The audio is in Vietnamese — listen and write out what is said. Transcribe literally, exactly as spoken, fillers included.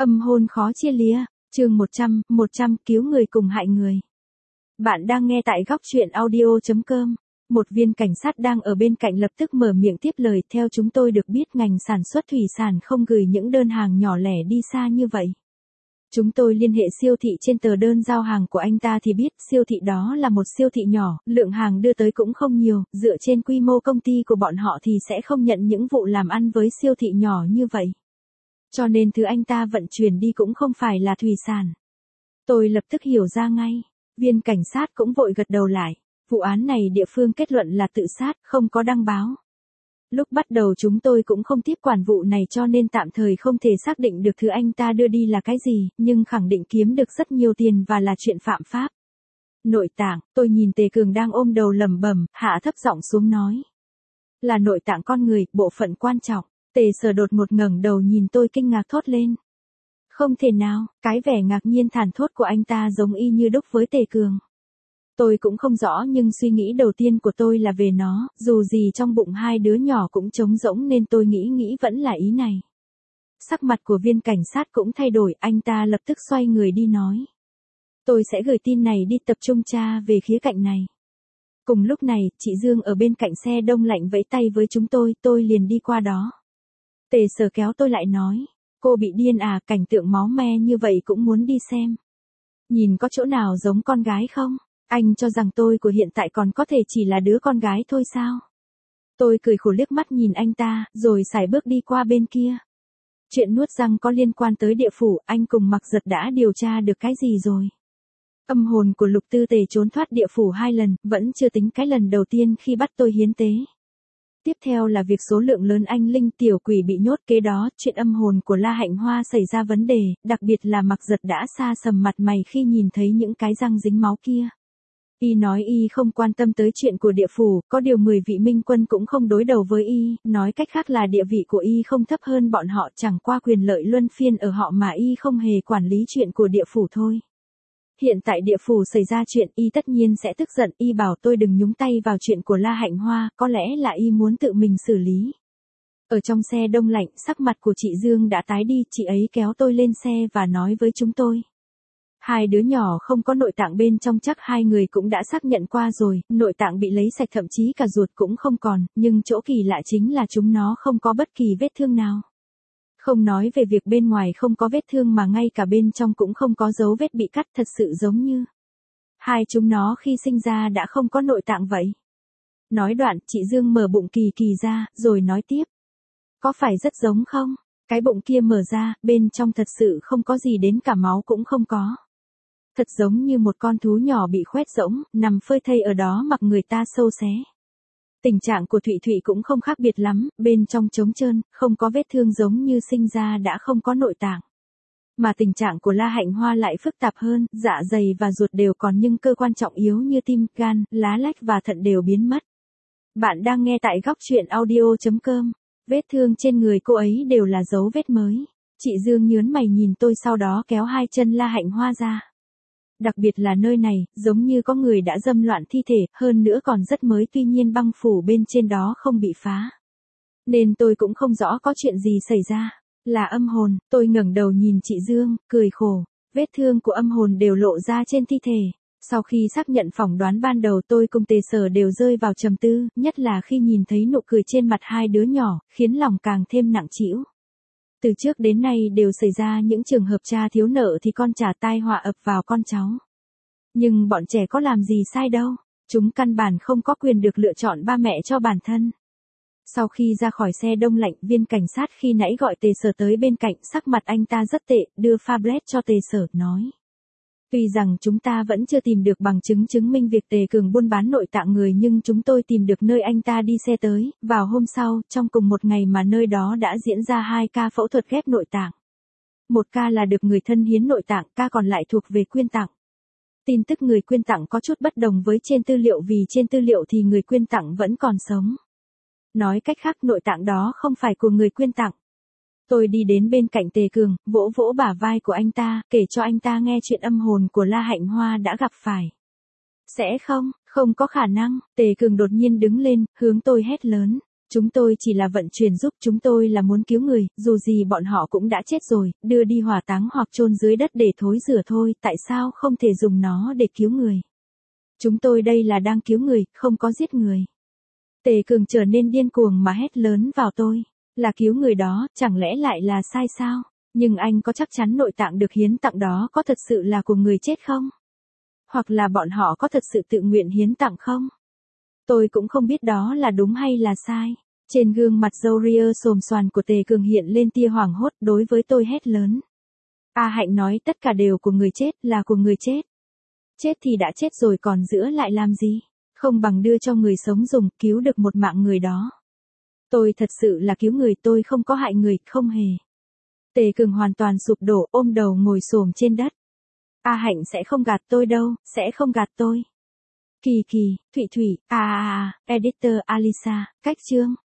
Âm hôn khó chia lìa, chương một trăm, một trăm cứu người cùng hại người. Bạn đang nghe tại góc truyện audio chấm com. Một viên cảnh sát đang ở bên cạnh lập tức mở miệng tiếp lời. Theo chúng tôi được biết ngành sản xuất thủy sản không gửi những đơn hàng nhỏ lẻ đi xa như vậy. Chúng tôi liên hệ siêu thị trên tờ đơn giao hàng của anh ta thì biết siêu thị đó là một siêu thị nhỏ, lượng hàng đưa tới cũng không nhiều, dựa trên quy mô công ty của bọn họ thì sẽ không nhận những vụ làm ăn với siêu thị nhỏ như vậy. Cho nên thứ anh ta vận chuyển đi cũng không phải là thủy sản. Tôi lập tức hiểu ra ngay, viên cảnh sát cũng vội gật đầu lại, vụ án này địa phương kết luận là tự sát, không có đăng báo. Lúc bắt đầu chúng tôi cũng không tiếp quản vụ này cho nên tạm thời không thể xác định được thứ anh ta đưa đi là cái gì, nhưng khẳng định kiếm được rất nhiều tiền và là chuyện phạm pháp. Nội tạng, tôi nhìn Tề Cường đang ôm đầu lẩm bẩm, hạ thấp giọng xuống nói. Là nội tạng con người, bộ phận quan trọng. Tề Sở đột một ngẩng đầu nhìn tôi kinh ngạc thốt lên. Không thể nào, cái vẻ ngạc nhiên thản thốt của anh ta giống y như đúc với Tề Cường. Tôi cũng không rõ nhưng suy nghĩ đầu tiên của tôi là về nó, dù gì trong bụng hai đứa nhỏ cũng trống rỗng nên tôi nghĩ nghĩ vẫn là ý này. Sắc mặt của viên cảnh sát cũng thay đổi, anh ta lập tức xoay người đi nói. Tôi sẽ gửi tin này đi tập trung tra về khía cạnh này. Cùng lúc này, chị Dương ở bên cạnh xe đông lạnh vẫy tay với chúng tôi, tôi liền đi qua đó. Tề Sở kéo tôi lại nói, cô bị điên à, cảnh tượng máu me như vậy cũng muốn đi xem. Nhìn có chỗ nào giống con gái không? Anh cho rằng tôi của hiện tại còn có thể chỉ là đứa con gái thôi sao? Tôi cười khổ liếc mắt nhìn anh ta, rồi sải bước đi qua bên kia. Chuyện nuốt răng có liên quan tới địa phủ, anh cùng Mặc Giật đã điều tra được cái gì rồi? Âm hồn của Lục Tư Tề trốn thoát địa phủ hai lần, vẫn chưa tính cái lần đầu tiên khi bắt tôi hiến tế. Tiếp theo là việc số lượng lớn anh linh tiểu quỷ bị nhốt, kế đó chuyện âm hồn của La Hạnh Hoa xảy ra vấn đề, đặc biệt là Mặc Giật đã xa sầm mặt mày khi nhìn thấy những cái răng dính máu kia. Y nói y không quan tâm tới chuyện của địa phủ, có điều mười vị minh quân cũng không đối đầu với y, nói cách khác là địa vị của y không thấp hơn bọn họ, chẳng qua quyền lợi luân phiên ở họ mà y không hề quản lý chuyện của địa phủ thôi. Hiện tại địa phủ xảy ra chuyện, y tất nhiên sẽ tức giận, y bảo tôi đừng nhúng tay vào chuyện của La Hạnh Hoa, có lẽ là y muốn tự mình xử lý. Ở trong xe đông lạnh, sắc mặt của chị Dương đã tái đi, chị ấy kéo tôi lên xe và nói với chúng tôi. Hai đứa nhỏ không có nội tạng bên trong, chắc hai người cũng đã xác nhận qua rồi, nội tạng bị lấy sạch thậm chí cả ruột cũng không còn, nhưng chỗ kỳ lạ chính là chúng nó không có bất kỳ vết thương nào. Không nói về việc bên ngoài không có vết thương mà ngay cả bên trong cũng không có dấu vết bị cắt, thật sự giống như hai chúng nó khi sinh ra đã không có nội tạng vậy. Nói đoạn, chị Dương mở bụng kỳ kỳ ra, rồi nói tiếp. Có phải rất giống không? Cái bụng kia mở ra, bên trong thật sự không có gì, đến cả máu cũng không có. Thật giống như một con thú nhỏ bị khoét rỗng, nằm phơi thây ở đó mặc người ta sâu xé. Tình trạng của Thụy Thụy cũng không khác biệt lắm, bên trong trống trơn, không có vết thương giống như sinh ra đã không có nội tạng. Mà tình trạng của La Hạnh Hoa lại phức tạp hơn, dạ dày và ruột đều còn nhưng cơ quan trọng yếu như tim, gan, lá lách và thận đều biến mất. Bạn đang nghe tại góc truyện audio chấm com. Vết thương trên người cô ấy đều là dấu vết mới. Chị Dương nhớn mày nhìn tôi sau đó kéo hai chân La Hạnh Hoa ra. Đặc biệt là nơi này, giống như có người đã dâm loạn thi thể, hơn nữa còn rất mới, tuy nhiên băng phủ bên trên đó không bị phá. Nên tôi cũng không rõ có chuyện gì xảy ra. Là âm hồn, tôi ngẩng đầu nhìn chị Dương, cười khổ. Vết thương của âm hồn đều lộ ra trên thi thể. Sau khi xác nhận phỏng đoán ban đầu, tôi cùng Tề Sở đều rơi vào trầm tư, nhất là khi nhìn thấy nụ cười trên mặt hai đứa nhỏ, khiến lòng càng thêm nặng trĩu. Từ trước đến nay đều xảy ra những trường hợp cha thiếu nợ thì con trả tai họa ập vào con cháu. Nhưng bọn trẻ có làm gì sai đâu, chúng căn bản không có quyền được lựa chọn ba mẹ cho bản thân. Sau khi ra khỏi xe đông lạnh, viên cảnh sát khi nãy gọi Tề Sở tới bên cạnh, sắc mặt anh ta rất tệ, đưa phablet cho Tề Sở, nói. Tuy rằng chúng ta vẫn chưa tìm được bằng chứng chứng minh việc Tề Cường buôn bán nội tạng người, nhưng chúng tôi tìm được nơi anh ta đi xe tới, vào hôm sau, trong cùng một ngày mà nơi đó đã diễn ra hai ca phẫu thuật ghép nội tạng. Một ca là được người thân hiến nội tạng, ca còn lại thuộc về quyên tặng. Tin tức người quyên tặng có chút bất đồng với trên tư liệu, vì trên tư liệu thì người quyên tặng vẫn còn sống. Nói cách khác, nội tạng đó không phải của người quyên tặng. Tôi đi đến bên cạnh Tề Cường, vỗ vỗ bả vai của anh ta, kể cho anh ta nghe chuyện âm hồn của La Hạnh Hoa đã gặp phải. Sẽ không, không có khả năng, Tề Cường đột nhiên đứng lên, hướng tôi hét lớn. Chúng tôi chỉ là vận chuyển giúp, chúng tôi là muốn cứu người, dù gì bọn họ cũng đã chết rồi, đưa đi hỏa táng hoặc chôn dưới đất để thối rửa thôi, tại sao không thể dùng nó để cứu người? Chúng tôi đây là đang cứu người, không có giết người. Tề Cường trở nên điên cuồng mà hét lớn vào tôi. Là cứu người đó, chẳng lẽ lại là sai sao? Nhưng anh có chắc chắn nội tạng được hiến tặng đó có thật sự là của người chết không? Hoặc là bọn họ có thật sự tự nguyện hiến tặng không? Tôi cũng không biết đó là đúng hay là sai. Trên gương mặt râu ria xồm xoàn của Tề Cường hiện lên tia hoảng hốt, đối với tôi hét lớn. A Hạnh nói tất cả đều của người chết, là của người chết. Chết thì đã chết rồi còn giữ lại làm gì? Không bằng đưa cho người sống dùng, cứu được một mạng người đó. Tôi thật sự là cứu người, tôi không có hại người, không hề. Tề Cường hoàn toàn sụp đổ, ôm đầu ngồi xổm trên đất. A Hạnh sẽ không gạt tôi đâu, sẽ không gạt tôi. Kỳ Kỳ, Thụy Thụy, à à à, Editor Alisa, cách chương.